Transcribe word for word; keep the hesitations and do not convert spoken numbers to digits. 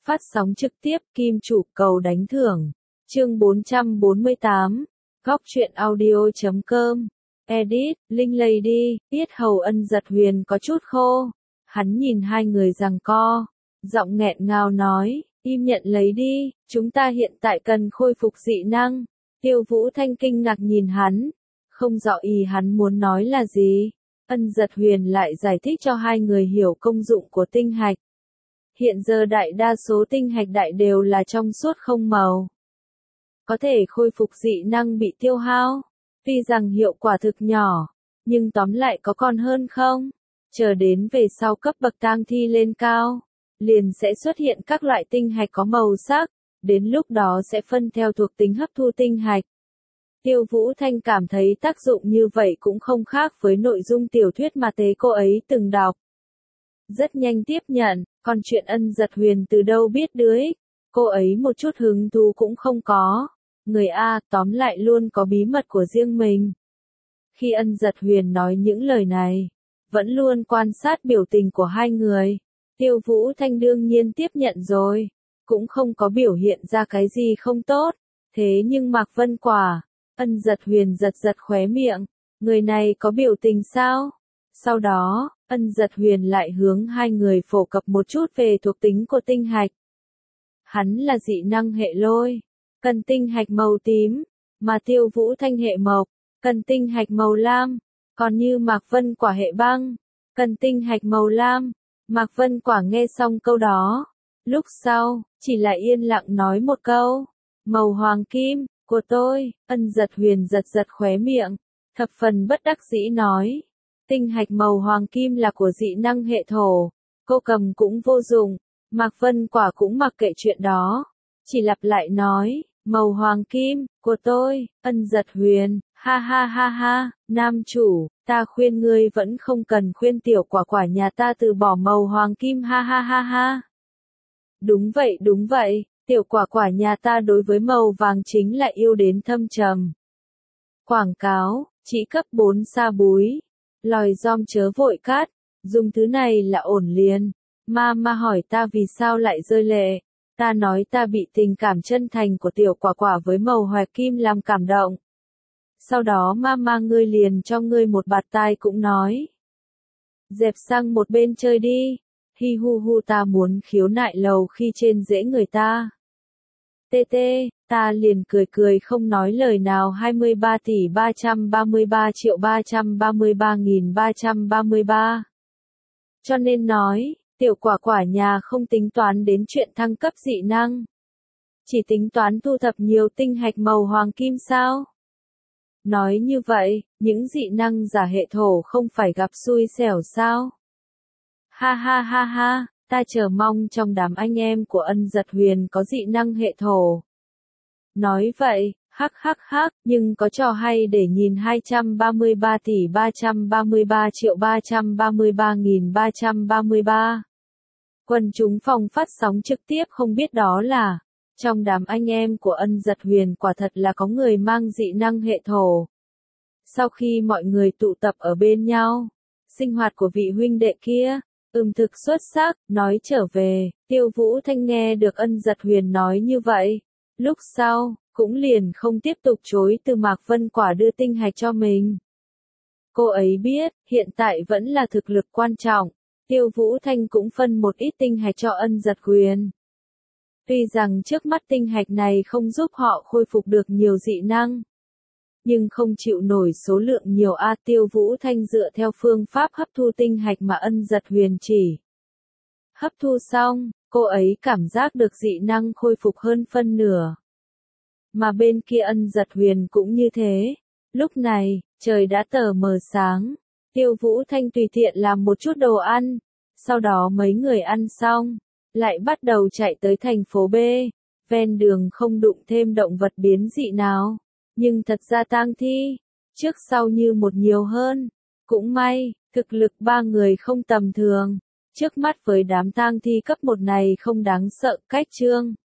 Phát sóng trực tiếp Kim Chủ cầu đánh thưởng. Chương bốn trăm bốn mươi tám. Góc truyện audio chấm com. Edit, Linh Lady, Tiết Hầu Ân Giật Huyền có chút khô. Hắn nhìn hai người giằng co. Giọng nghẹn ngào nói, im nhận lấy đi, chúng ta hiện tại cần khôi phục dị năng. Tiêu Vũ Thanh kinh ngạc nhìn hắn. Không rõ ý hắn muốn nói là gì. Ân Giật Huyền lại giải thích cho hai người hiểu công dụng của tinh hạch. Hiện giờ đại đa số tinh hạch đại đều là trong suốt không màu. Có thể khôi phục dị năng bị tiêu hao. Tuy rằng hiệu quả thực nhỏ, nhưng tóm lại có còn hơn không? Chờ đến về sau cấp bậc tang thi lên cao, liền sẽ xuất hiện các loại tinh hạch có màu sắc, đến lúc đó sẽ phân theo thuộc tính hấp thu tinh hạch. Tiêu Vũ Thanh cảm thấy tác dụng như vậy cũng không khác với nội dung tiểu thuyết mà tế cô ấy từng đọc. Rất nhanh tiếp nhận, còn chuyện Ân Giật Huyền từ đâu biết đứa ích, cô ấy một chút hứng thú cũng không có. Người A tóm lại luôn có bí mật của riêng mình. Khi Ân Giật Huyền nói những lời này, vẫn luôn quan sát biểu tình của hai người. Tiêu Vũ Thanh đương nhiên tiếp nhận rồi, cũng không có biểu hiện ra cái gì không tốt. Thế nhưng Mạc Vân Quả, Ân Giật Huyền giật giật khóe miệng, người này có biểu tình sao? Sau đó, Ân Giật Huyền lại hướng hai người phổ cập một chút về thuộc tính của tinh hạch. Hắn là dị năng hệ lôi, cần tinh hạch màu tím, mà Tiêu Vũ Thanh hệ mộc, cần tinh hạch màu lam, còn như Mạc Vân Quả hệ băng, cần tinh hạch màu lam. Mạc Vân Quả nghe xong câu đó, lúc sau, chỉ là yên lặng nói một câu, màu hoàng kim, của tôi. Ân Giật Huyền giật giật khóe miệng, thập phần bất đắc dĩ nói, tinh hạch màu hoàng kim là của dị năng hệ thổ, cô cầm cũng vô dụng. Mạc Vân Quả cũng mặc kệ chuyện đó, chỉ lặp lại nói, màu hoàng kim, của tôi. Ân Giật Huyền, ha ha ha ha, nam chủ, ta khuyên ngươi vẫn không cần khuyên tiểu quả quả nhà ta từ bỏ màu hoàng kim, ha ha ha ha. Đúng vậy đúng vậy, tiểu quả quả nhà ta đối với màu vàng chính là yêu đến thâm trầm. Quảng cáo, chỉ cấp bốn sa búi, lòi giom chớ vội cát, dùng thứ này là ổn liền. Ma ma hỏi ta vì sao lại rơi lệ, ta nói ta bị tình cảm chân thành của tiểu quả quả với màu hoài kim làm cảm động. Sau đó ma ma ngươi liền cho ngươi một bạt tai cũng nói, dẹp sang một bên chơi đi, hi hu hu ta muốn khiếu nại lầu khi trên rễ người ta. Tê tê, ta liền cười cười không nói lời nào. Hai mươi ba tỷ ba trăm ba mươi ba triệu ba trăm ba mươi ba nghìn ba trăm ba mươi ba. Cho nên nói, tiểu quả quả nhà không tính toán đến chuyện thăng cấp dị năng, chỉ tính toán thu thập nhiều tinh hạch màu hoàng kim sao? Nói như vậy, những dị năng giả hệ thổ không phải gặp xui xẻo sao? Ha ha ha ha, ta chờ mong trong đám anh em của Ân Giật Huyền có dị năng hệ thổ. Nói vậy, hắc hắc hắc, nhưng có trò hay để nhìn. Hai trăm ba mươi ba tỷ ba trăm ba mươi ba triệu ba trăm ba mươi ba nghìn ba trăm ba mươi ba. Quần chúng phòng phát sóng trực tiếp không biết đó là, trong đám anh em của Ân Giật Huyền quả thật là có người mang dị năng hệ thổ. Sau khi mọi người tụ tập ở bên nhau, sinh hoạt của vị huynh đệ kia, ừm thực xuất sắc, nói trở về, Tiêu Vũ Thanh nghe được Ân Giật Huyền nói như vậy. Lúc sau, cũng liền không tiếp tục chối từ Mạc Vân Quả đưa tinh hạch cho mình. Cô ấy biết, hiện tại vẫn là thực lực quan trọng, Tiêu Vũ Thanh cũng phân một ít tinh hạch cho Ân Giật Huyền. Tuy rằng trước mắt tinh hạch này không giúp họ khôi phục được nhiều dị năng, nhưng không chịu nổi số lượng nhiều A. Tiêu Vũ Thanh dựa theo phương pháp hấp thu tinh hạch mà Ân Giật Huyền chỉ. Hấp thu xong, cô ấy cảm giác được dị năng khôi phục hơn phân nửa. Mà bên kia Ân Giật Huyền cũng như thế. Lúc này, trời đã tờ mờ sáng. Tiêu Vũ Thanh tùy tiện làm một chút đồ ăn. Sau đó mấy người ăn xong, lại bắt đầu chạy tới thành phố B. Ven đường không đụng thêm động vật biến dị nào. Nhưng thật ra tang thi, trước sau như một nhiều hơn. Cũng may, thực lực ba người không tầm thường. Trước mắt với đám tang thi cấp một này không đáng sợ. Cách chương